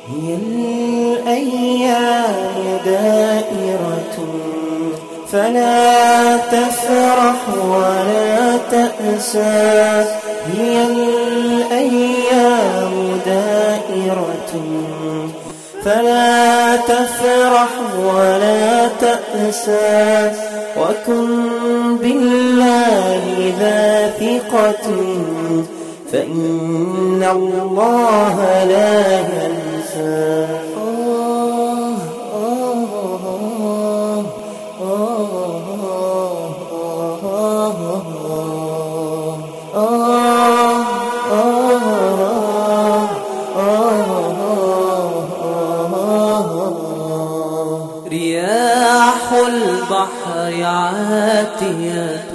هي الأيام دائرة فلا تفرح ولا تأسى. هي الأيام دائرة فلا تفرح ولا تأسى. وكن بالله ذا ثقة فإن الله لا ينسى. رياح البحر عاتية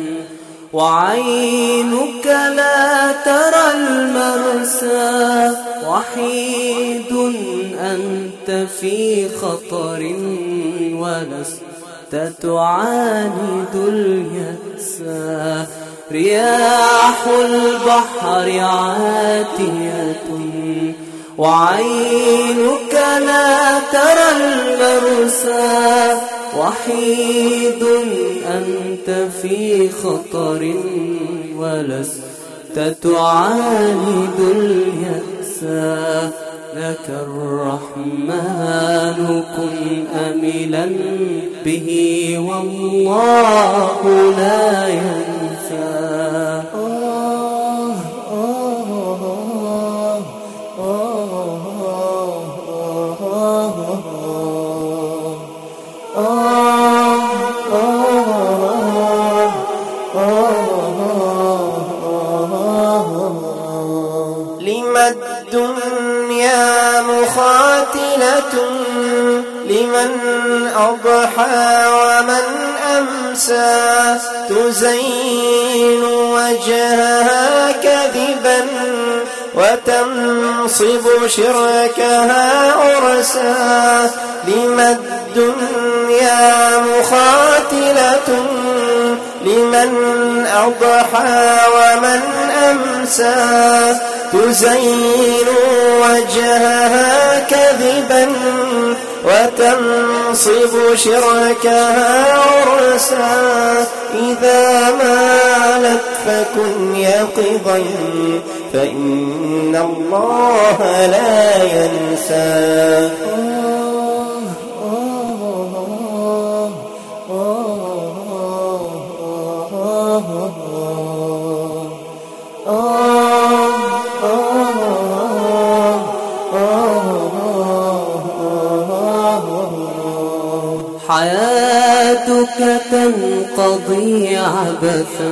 وعينك لا ترى المرسى. وحيد أنت في خطر ولست تعاند اليأسى. رياح البحر عاتية وعينك لا ترى المرسى. وحيد أنت في خطر ولست تعاند اليأسى. لك الرحمن كن أملا به والله لا ينسى. لما الدنيا مخاتلة لمن أضحى ومن أمسى. تزين وجهها كذبا وتنصب شركها عرسا. لما الدنيا مخاتلة لمن أضحى ومن أمسى. تزين وجهها كذبا وتنصب شركها عرسا. إذا مالت فكن يقظا فإن الله لا ينسى. حياتك تنقضي عبثا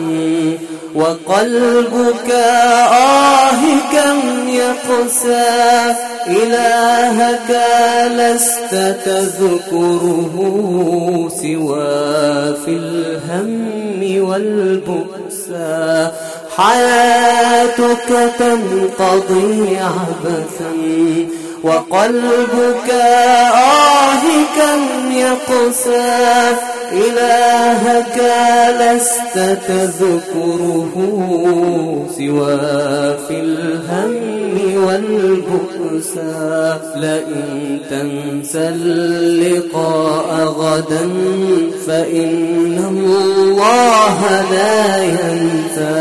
وقلبك كم يقسى. إلهك لست تذكره سوى في الهم والبؤسى. حياتك تنقضي عبثا وقلبك كم يقسى. إلهك لست تذكره سوى في الهم والبؤسى. لئن تنسى اللقاء غدا فإن الله لا ينسى.